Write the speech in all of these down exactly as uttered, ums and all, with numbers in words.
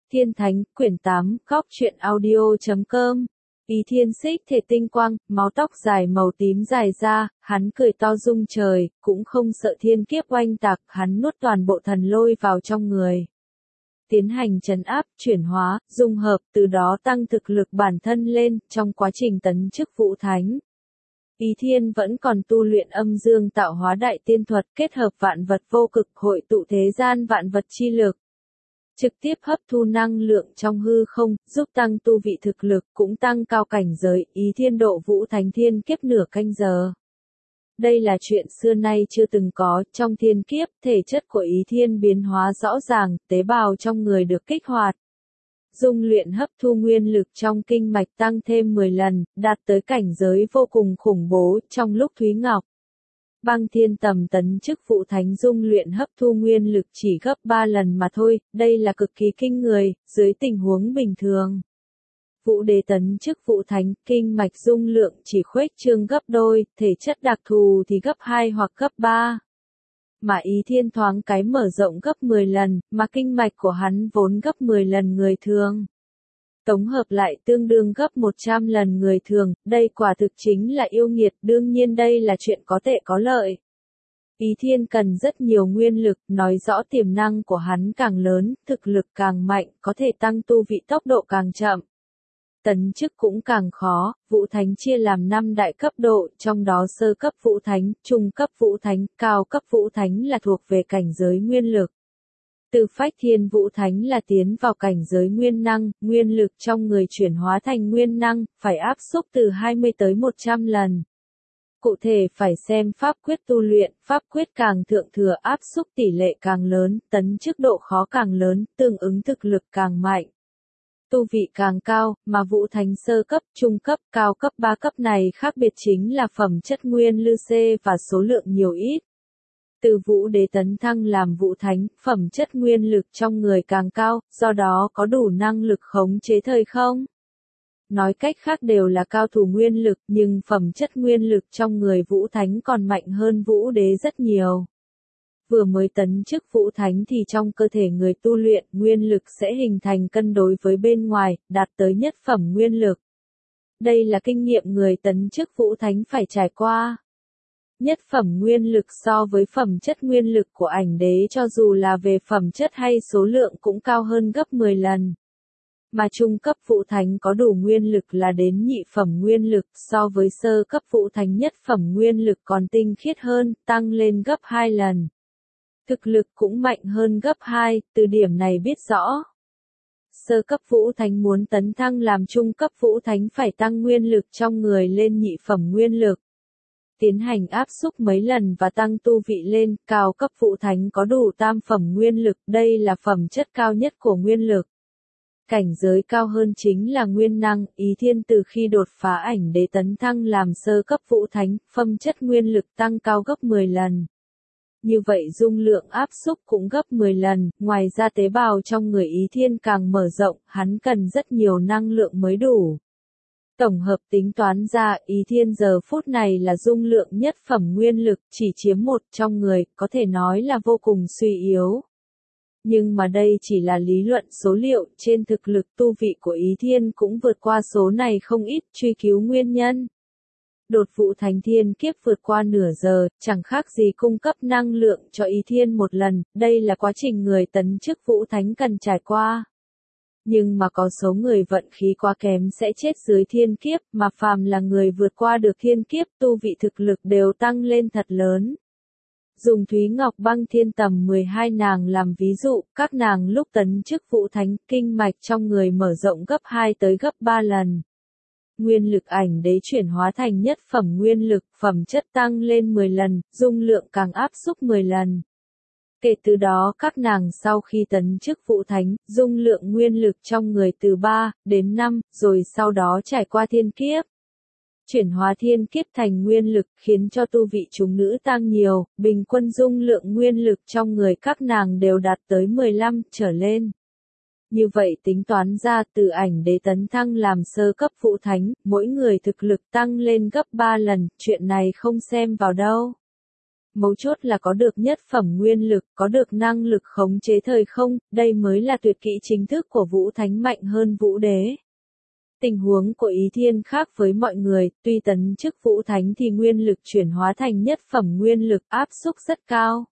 Thiên Thánh, quyển tám, góc truyện audio chấm com. Ý Thiên Xích thể tinh quang, máu tóc dài màu tím dài ra, hắn cười to rung trời, cũng không sợ thiên kiếp oanh tạc, hắn nuốt toàn bộ thần lôi vào trong người. Tiến hành trấn áp, chuyển hóa, dung hợp, từ đó tăng thực lực bản thân lên, trong quá trình tấn chức Vũ Thánh. Ý Thiên vẫn còn tu luyện âm dương tạo hóa đại tiên thuật, kết hợp vạn vật vô cực, hội tụ thế gian vạn vật chi lực. Trực tiếp hấp thu năng lượng trong hư không, giúp tăng tu vị thực lực, cũng tăng cao cảnh giới. Ý Thiên độ Vũ Thánh thiên kiếp nửa canh giờ. Đây là chuyện xưa nay chưa từng có, trong thiên kiếp, thể chất của Ý Thiên biến hóa rõ ràng, tế bào trong người được kích hoạt. Dung luyện hấp thu nguyên lực trong kinh mạch tăng thêm mười lần, đạt tới cảnh giới vô cùng khủng bố. Trong lúc Thúy Ngọc Băng Thiên tầm tấn chức Vũ Thánh dung luyện hấp thu nguyên lực chỉ gấp ba lần mà thôi, đây là cực kỳ kinh người, dưới tình huống bình thường. Vũ Đế tấn chức Vũ Thánh, kinh mạch dung lượng chỉ khuếch trương gấp đôi, thể chất đặc thù thì gấp hai hoặc gấp ba. Mà Ý Thiên thoáng cái mở rộng gấp mười lần, mà kinh mạch của hắn vốn gấp mười lần người thường. Tổng hợp lại tương đương gấp một trăm lần người thường, đây quả thực chính là yêu nghiệt, đương nhiên đây là chuyện có tệ có lợi. Ý Thiên cần rất nhiều nguyên lực, nói rõ tiềm năng của hắn càng lớn, thực lực càng mạnh, có thể tăng tu vị tốc độ càng chậm. Tấn chức cũng càng khó, Vũ Thánh chia làm năm đại cấp độ, trong đó sơ cấp Vũ Thánh, trung cấp Vũ Thánh, cao cấp Vũ Thánh là thuộc về cảnh giới nguyên lực. Từ Phách Thiên Vũ Thánh là tiến vào cảnh giới nguyên năng, nguyên lực trong người chuyển hóa thành nguyên năng, phải áp xúc từ hai mươi tới một trăm lần. Cụ thể phải xem pháp quyết tu luyện, pháp quyết càng thượng thừa áp xúc tỷ lệ càng lớn, tấn chức độ khó càng lớn, tương ứng thực lực càng mạnh. Tu vị càng cao, mà Vũ Thánh sơ cấp, trung cấp, cao cấp ba cấp này khác biệt chính là phẩm chất nguyên lư xê và số lượng nhiều ít. Từ Vũ Đế tấn thăng làm Vũ Thánh, phẩm chất nguyên lực trong người càng cao, do đó có đủ năng lực khống chế thời không. Nói cách khác đều là cao thủ nguyên lực, nhưng phẩm chất nguyên lực trong người Vũ Thánh còn mạnh hơn Vũ Đế rất nhiều. Vừa mới tấn chức Vũ Thánh thì trong cơ thể người tu luyện, nguyên lực sẽ hình thành cân đối với bên ngoài, đạt tới nhất phẩm nguyên lực. Đây là kinh nghiệm người tấn chức Vũ Thánh phải trải qua. Nhất phẩm nguyên lực so với phẩm chất nguyên lực của ảnh đế cho dù là về phẩm chất hay số lượng cũng cao hơn gấp mười lần. Mà trung cấp Vũ Thánh có đủ nguyên lực là đến nhị phẩm nguyên lực, so với sơ cấp Vũ Thánh nhất phẩm nguyên lực còn tinh khiết hơn, tăng lên gấp hai lần. Thực lực cũng mạnh hơn gấp hai, từ điểm này biết rõ. Sơ cấp Vũ Thánh muốn tấn thăng làm trung cấp Vũ Thánh phải tăng nguyên lực trong người lên nhị phẩm nguyên lực. Tiến hành áp xúc mấy lần và tăng tu vị lên, cao cấp Vũ Thánh có đủ tam phẩm nguyên lực, đây là phẩm chất cao nhất của nguyên lực. Cảnh giới cao hơn chính là nguyên năng, Ý Thiên từ khi đột phá ảnh đế tấn thăng làm sơ cấp Vũ Thánh, phẩm chất nguyên lực tăng cao gấp mười lần. Như vậy dung lượng áp xúc cũng gấp mười lần, ngoài ra tế bào trong người Ý Thiên càng mở rộng, hắn cần rất nhiều năng lượng mới đủ. Tổng hợp tính toán ra, Ý Thiên giờ phút này là dung lượng nhất phẩm nguyên lực, chỉ chiếm một trong người, có thể nói là vô cùng suy yếu. Nhưng mà đây chỉ là lý luận số liệu, trên thực lực tu vị của Ý Thiên cũng vượt qua số này không ít, truy cứu nguyên nhân. Đột Vũ Thánh thiên kiếp vượt qua nửa giờ, chẳng khác gì cung cấp năng lượng cho Ý Thiên một lần, đây là quá trình người tấn chức Vũ Thánh cần trải qua. Nhưng mà có số người vận khí quá kém sẽ chết dưới thiên kiếp, mà phàm là người vượt qua được thiên kiếp tu vị thực lực đều tăng lên thật lớn. Dùng Thúy Ngọc Băng Thiên tầm mười hai nàng làm ví dụ, các nàng lúc tấn chức Vũ Thánh, kinh mạch trong người mở rộng gấp hai tới gấp ba lần. Nguyên lực ảnh đế chuyển hóa thành nhất phẩm nguyên lực, phẩm chất tăng lên mười lần, dung lượng càng áp xúc mười lần. Kể từ đó các nàng sau khi tấn chức Vũ Thánh, dung lượng nguyên lực trong người từ ba đến năm, rồi sau đó trải qua thiên kiếp. Chuyển hóa thiên kiếp thành nguyên lực khiến cho tu vị chúng nữ tăng nhiều, bình quân dung lượng nguyên lực trong người các nàng đều đạt tới mười lăm trở lên. Như vậy tính toán ra từ ảnh đế tấn thăng làm sơ cấp Vũ Thánh, mỗi người thực lực tăng lên gấp ba lần, chuyện này không xem vào đâu. mấu chốt là có được nhất phẩm nguyên lực, có được năng lực khống chế thời không, đây mới là tuyệt kỹ chính thức của Vũ Thánh mạnh hơn Vũ Đế. Tình huống của Ý Thiên khác với mọi người, tuy tấn chức Vũ Thánh thì nguyên lực chuyển hóa thành nhất phẩm nguyên lực áp xúc rất cao.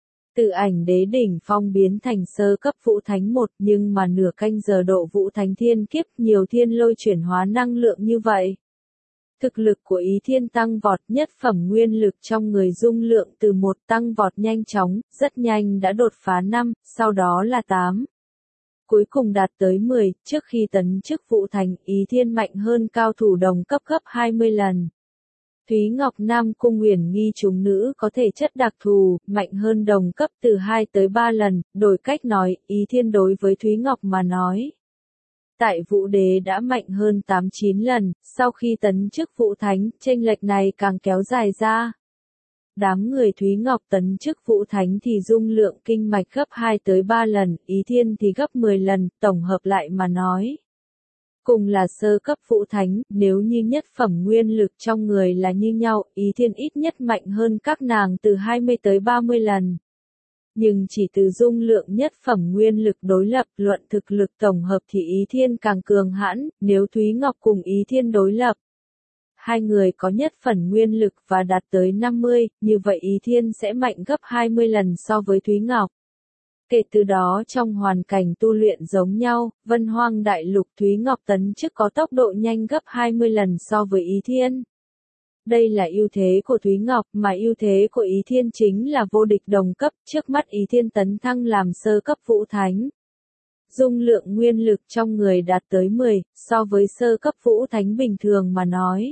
Từ ảnh đế đỉnh phong biến thành sơ cấp Vũ Thánh một nhưng mà nửa canh giờ độ Vũ Thánh thiên kiếp nhiều thiên lôi chuyển hóa năng lượng như vậy. Thực lực của Ý Thiên tăng vọt nhất phẩm nguyên lực trong người dung lượng từ một tăng vọt nhanh chóng, rất nhanh đã đột phá năm, sau đó là tám. Cuối cùng đạt tới mười, trước khi tấn chức Vũ Thánh, Ý Thiên mạnh hơn cao thủ đồng cấp gấp hai mươi lần. Thúy Ngọc Nam Cung Uyển Nghi chúng nữ có thể chất đặc thù, mạnh hơn đồng cấp từ hai tới ba lần, đổi cách nói, Ý Thiên đối với Thúy Ngọc mà nói. Tại Vũ Đế đã mạnh hơn tám chín lần, sau khi tấn chức Vũ Thánh, chênh lệch này càng kéo dài ra. Đám người Thúy Ngọc tấn chức Vũ Thánh thì dung lượng kinh mạch gấp hai tới ba lần, Ý Thiên thì gấp mười lần, tổng hợp lại mà nói. Cùng là sơ cấp Vũ Thánh, nếu như nhất phẩm nguyên lực trong người là như nhau, Ý Thiên ít nhất mạnh hơn các nàng từ hai mươi tới ba mươi lần. Nhưng chỉ từ dung lượng nhất phẩm nguyên lực đối lập luận thực lực tổng hợp thì Ý Thiên càng cường hãn, nếu Thúy Ngọc cùng Ý Thiên đối lập. Hai người có nhất phần nguyên lực và đạt tới năm mươi, như vậy Ý Thiên sẽ mạnh gấp hai mươi lần so với Thúy Ngọc. Kể từ đó trong hoàn cảnh tu luyện giống nhau, Vân Hoang Đại Lục Thúy Ngọc tấn chức có tốc độ nhanh gấp hai mươi lần so với Ý Thiên. Đây là ưu thế của Thúy Ngọc, mà ưu thế của Ý Thiên chính là vô địch đồng cấp, trước mắt Ý Thiên tấn thăng làm sơ cấp Vũ Thánh. Dung lượng nguyên lực trong người đạt tới mười, so với sơ cấp Vũ Thánh bình thường mà nói.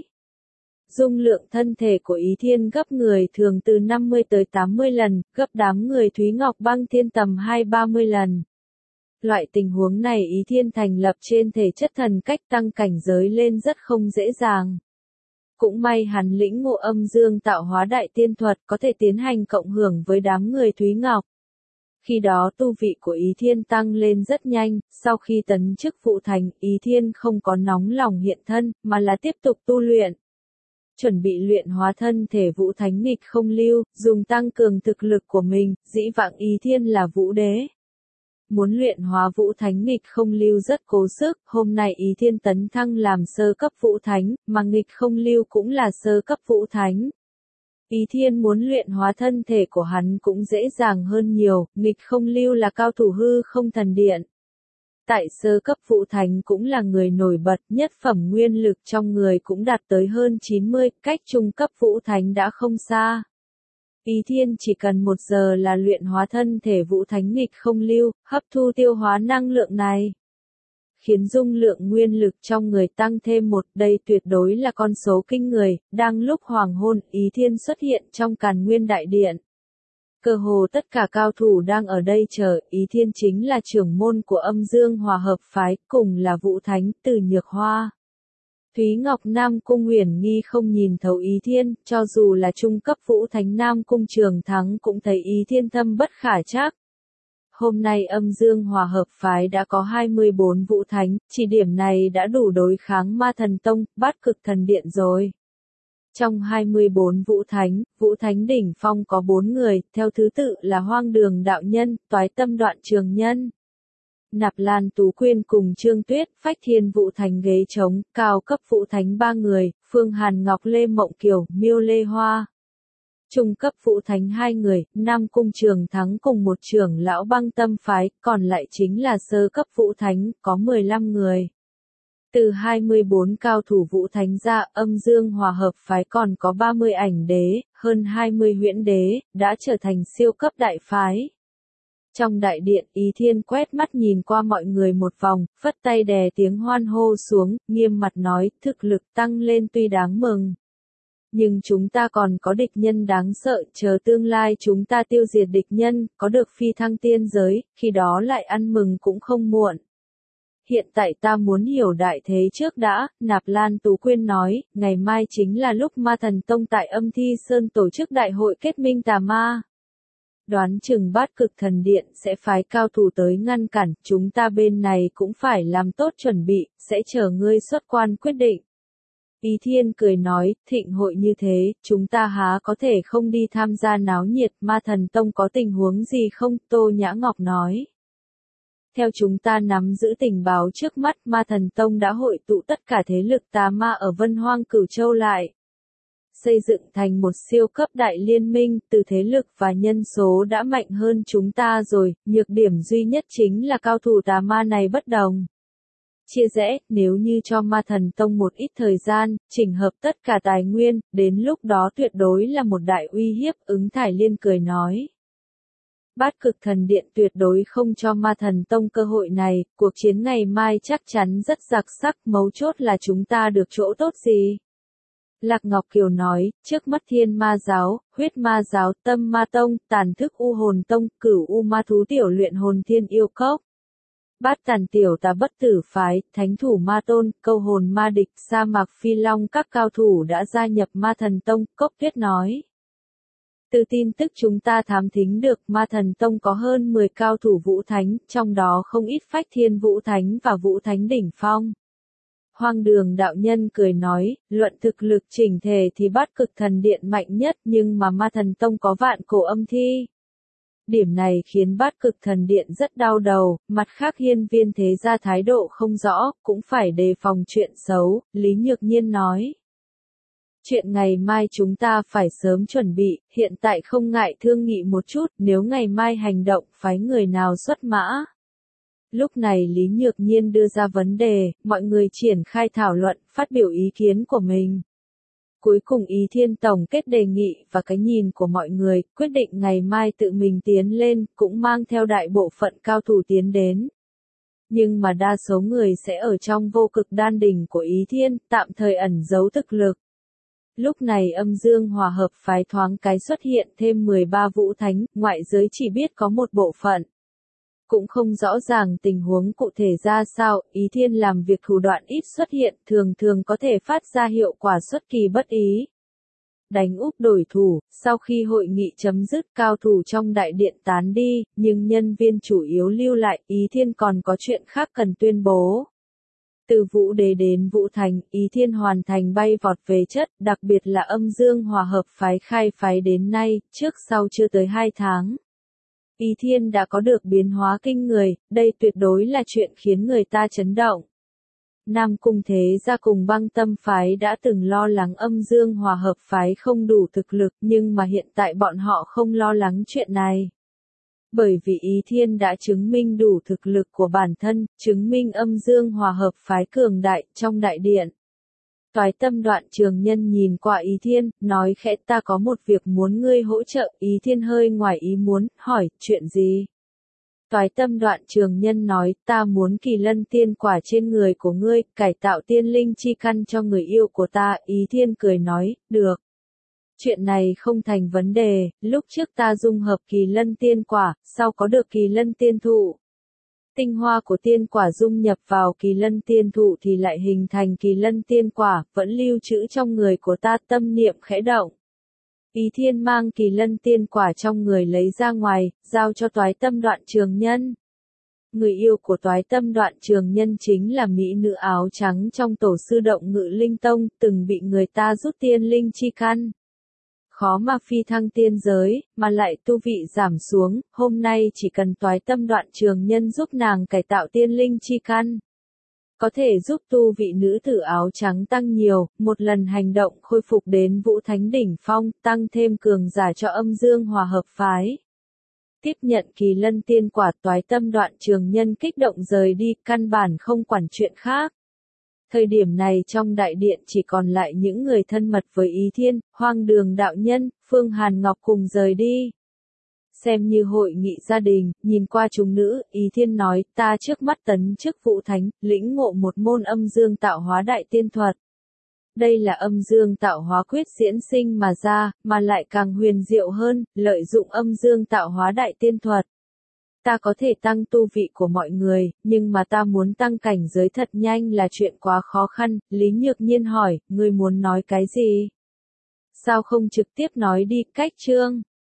Dung lượng thân thể của Ý Thiên gấp người thường từ năm mươi tới tám mươi lần, gấp đám người Thúy Ngọc Băng Thiên tầm hai ba mươi lần. Loại tình huống này Ý Thiên thành lập trên thể chất thần cách tăng cảnh giới lên rất không dễ dàng. Cũng may hắn lĩnh ngộ âm dương tạo hóa đại tiên thuật có thể tiến hành cộng hưởng với đám người Thúy Ngọc. Khi đó tu vị của Ý Thiên tăng lên rất nhanh, sau khi tấn chức Vũ Thánh, Ý Thiên không có nóng lòng hiện thân, mà là tiếp tục tu luyện. Chuẩn bị luyện hóa thân thể Vũ Thánh nghịch không lưu, dùng tăng cường thực lực của mình, dĩ vãng Ý Thiên là Vũ Đế. Muốn luyện hóa Vũ Thánh nghịch không lưu rất cố sức, hôm nay Ý Thiên tấn thăng làm sơ cấp Vũ Thánh, mà nghịch không lưu cũng là sơ cấp Vũ Thánh. Ý Thiên muốn luyện hóa thân thể của hắn cũng dễ dàng hơn nhiều, nghịch không lưu là cao thủ hư không thần điện. Tại sơ cấp Vũ Thánh cũng là người nổi bật, nhất phẩm nguyên lực trong người cũng đạt tới hơn chín mươi, cách trung cấp Vũ Thánh đã không xa. Ý Thiên chỉ cần một giờ là luyện hóa thân thể Vũ Thánh nghịch không lưu, hấp thu tiêu hóa năng lượng này. Khiến dung lượng nguyên lực trong người tăng thêm một, đây tuyệt đối là con số kinh người, đang lúc hoàng hôn, Ý Thiên xuất hiện trong Càn Nguyên Đại Điện. Cơ hồ tất cả cao thủ đang ở đây chờ, Ý Thiên chính là trưởng môn của âm dương hòa hợp phái, cùng là Vũ Thánh, Từ Nhược Hoa. Thúy Ngọc Nam Cung Uyển Nghi không nhìn thấu Ý Thiên, cho dù là trung cấp Vũ Thánh Nam Cung Trường Thắng cũng thấy Ý Thiên thâm bất khả trắc. Hôm nay âm dương hòa hợp phái đã có hai mươi bốn Vũ Thánh, chỉ điểm này đã đủ đối kháng Ma Thần Tông, Bát Cực Thần Điện rồi. Trong hai mươi bốn Vũ Thánh, Vũ Thánh đỉnh phong có bốn người, theo thứ tự là Hoang Đường Đạo Nhân, Toái Tâm Đoạn Trường Nhân, Nạp Lan Tú Quyên cùng Trương Tuyết, Phách Thiên Vũ Thánh ghế trống, cao cấp Vũ Thánh ba người, Phương Hàn Ngọc Lê Mộng Kiều, Miêu Lê Hoa. Trung cấp Vũ Thánh hai người, Nam Cung Trường Thắng cùng một trưởng lão Băng Tâm phái, còn lại chính là sơ cấp Vũ Thánh, có mười lăm người. Từ hai mươi bốn cao thủ Vũ Thánh ra, âm dương hòa hợp phái còn có ba mươi ảnh đế, hơn hai mươi huyễn đế, đã trở thành siêu cấp đại phái. Trong đại điện, Ý Thiên quét mắt nhìn qua mọi người một vòng, phất tay đè tiếng hoan hô xuống, nghiêm mặt nói, thực lực tăng lên tuy đáng mừng. Nhưng chúng ta còn có địch nhân đáng sợ, chờ tương lai chúng ta tiêu diệt địch nhân, có được phi thăng tiên giới, khi đó lại ăn mừng cũng không muộn. Hiện tại ta muốn hiểu đại thế trước đã, Nạp Lan Tú Quyên nói, ngày mai chính là lúc Ma Thần Tông tại Âm Thi Sơn tổ chức đại hội kết minh tà ma. Đoán chừng Bát Cực Thần Điện sẽ phái cao thủ tới ngăn cản, chúng ta bên này cũng phải làm tốt chuẩn bị, sẽ chờ ngươi xuất quan quyết định. Ý Thiên cười nói, thịnh hội như thế, chúng ta há có thể không đi tham gia náo nhiệt, Ma Thần Tông có tình huống gì không? Tô Nhã Ngọc nói. Theo chúng ta nắm giữ tình báo trước mắt, Ma Thần Tông đã hội tụ tất cả thế lực tà ma ở Vân Hoang Cửu Châu lại. Xây dựng thành một siêu cấp đại liên minh, từ thế lực và nhân số đã mạnh hơn chúng ta rồi, nhược điểm duy nhất chính là cao thủ tà ma này bất đồng. Chia rẽ, nếu như cho Ma Thần Tông một ít thời gian, chỉnh hợp tất cả tài nguyên, đến lúc đó tuyệt đối là một đại uy hiếp, Ứng Thải Liên cười nói. Bát Cực Thần Điện tuyệt đối không cho Ma Thần Tông cơ hội này, cuộc chiến ngày mai chắc chắn rất đặc sắc, mấu chốt là chúng ta được chỗ tốt gì? Lạc Ngọc Kiều nói, trước mắt Thiên Ma Giáo, Huyết Ma Giáo, Tâm Ma Tông, Tàn Thức U Hồn Tông, Cửu U Ma Thú Tiểu Luyện Hồn Thiên Yêu Cốc. Bát Tàn Tiểu Tà Bất Tử Phái, Thánh Thủ Ma Tôn, Câu Hồn Ma Địch, Sa Mạc Phi Long các cao thủ đã gia nhập Ma Thần Tông, Cốc Tuyết nói. Từ tin tức chúng ta thám thính được, Ma Thần Tông có hơn mười cao thủ Vũ Thánh, trong đó không ít Phách Thiên Vũ Thánh và Vũ Thánh Đỉnh Phong. Hoang Đường đạo nhân cười nói, luận thực lực chỉnh thể thì Bát Cực Thần Điện mạnh nhất, nhưng mà Ma Thần Tông có vạn cổ âm thi. Điểm này khiến Bát Cực Thần Điện rất đau đầu, mặt khác Hiên Viên thế gia thái độ không rõ, cũng phải đề phòng chuyện xấu, Lý Nhược Nhiên nói. Chuyện ngày mai chúng ta phải sớm chuẩn bị, hiện tại không ngại thương nghị một chút, nếu ngày mai hành động, phái người nào xuất mã. Lúc này Lý Nhược Nhiên đưa ra vấn đề, mọi người triển khai thảo luận, phát biểu ý kiến của mình. Cuối cùng Ý Thiên tổng kết đề nghị và cái nhìn của mọi người, quyết định ngày mai tự mình tiến lên, cũng mang theo đại bộ phận cao thủ tiến đến. Nhưng mà đa số người sẽ ở trong vô cực đan đỉnh của Ý Thiên, tạm thời ẩn giấu thực lực. Lúc này Âm Dương Hòa Hợp phái thoáng cái xuất hiện thêm mười ba vũ thánh, ngoại giới chỉ biết có một bộ phận. Cũng không rõ ràng tình huống cụ thể ra sao, Ý Thiên làm việc thủ đoạn ít xuất hiện, thường thường có thể phát ra hiệu quả xuất kỳ bất ý. Đánh úp đổi thủ, sau khi hội nghị chấm dứt cao thủ trong đại điện tán đi, nhưng nhân viên chủ yếu lưu lại, Ý Thiên còn có chuyện khác cần tuyên bố. Từ Vũ Đế đến Vũ Thành, Ý Thiên hoàn thành bay vọt về chất, đặc biệt là Âm Dương Hòa Hợp phái khai phái đến nay, trước sau chưa tới hai tháng. Ý Thiên đã có được biến hóa kinh người, đây tuyệt đối là chuyện khiến người ta chấn động. Nam Cung Thế Gia cùng Băng Tâm phái đã từng lo lắng Âm Dương Hòa Hợp phái không đủ thực lực, nhưng mà hiện tại bọn họ không lo lắng chuyện này. Bởi vì Ý Thiên đã chứng minh đủ thực lực của bản thân, chứng minh Âm Dương Hòa Hợp phái cường đại trong đại điện. Toái Tâm Đoạn Trường Nhân nhìn qua Ý Thiên, nói khẽ, ta có một việc muốn ngươi hỗ trợ. Ý Thiên hơi ngoài ý muốn, hỏi, chuyện gì? Toái Tâm Đoạn Trường Nhân nói, ta muốn Kỳ Lân Tiên Quả trên người của ngươi, cải tạo tiên linh chi căn cho người yêu của ta. Ý Thiên cười nói, được. Chuyện này không thành vấn đề, lúc trước ta dung hợp Kỳ Lân Tiên Quả, sau có được Kỳ Lân Tiên Thụ. Tinh hoa của tiên quả dung nhập vào Kỳ Lân Tiên Thụ thì lại hình thành Kỳ Lân Tiên Quả, vẫn lưu trữ trong người của ta, tâm niệm khẽ động. Ý Thiên mang Kỳ Lân Tiên Quả trong người lấy ra ngoài, giao cho Toái Tâm Đoạn Trường Nhân. Người yêu của Toái Tâm Đoạn Trường Nhân chính là mỹ nữ áo trắng trong tổ sư Động Ngự Linh Tông, từng bị người ta rút tiên linh chi căn. Khó mà phi thăng tiên giới, mà lại tu vị giảm xuống, hôm nay chỉ cần Toái Tâm Đoạn Trường Nhân giúp nàng cải tạo tiên linh chi căn. Có thể giúp tu vị nữ tử áo trắng tăng nhiều, một lần hành động khôi phục đến Vũ Thánh Đỉnh Phong, tăng thêm cường giả cho Âm Dương Hòa Hợp phái. Tiếp nhận Kỳ Lân Tiên Quả, Toái Tâm Đoạn Trường Nhân kích động rời đi, căn bản không quản chuyện khác. Thời điểm này trong đại điện chỉ còn lại những người thân mật với Ý Thiên, Hoang Đường đạo nhân, Phương Hàn Ngọc cùng rời đi. Xem như hội nghị gia đình, nhìn qua chúng nữ, Ý Thiên nói, ta trước mắt tấn chức Vũ Thánh, lĩnh ngộ một môn Âm Dương Tạo Hóa Đại Tiên Thuật. Đây là Âm Dương Tạo Hóa Quyết diễn sinh mà ra, mà lại càng huyền diệu hơn, lợi dụng Âm Dương Tạo Hóa Đại Tiên Thuật. Ta có thể tăng tu vị của mọi người, nhưng mà ta muốn tăng cảnh giới thật nhanh là chuyện quá khó khăn. Lý Nhược Nhiên hỏi, ngươi muốn nói cái gì? Sao không trực tiếp nói đi, cách chương?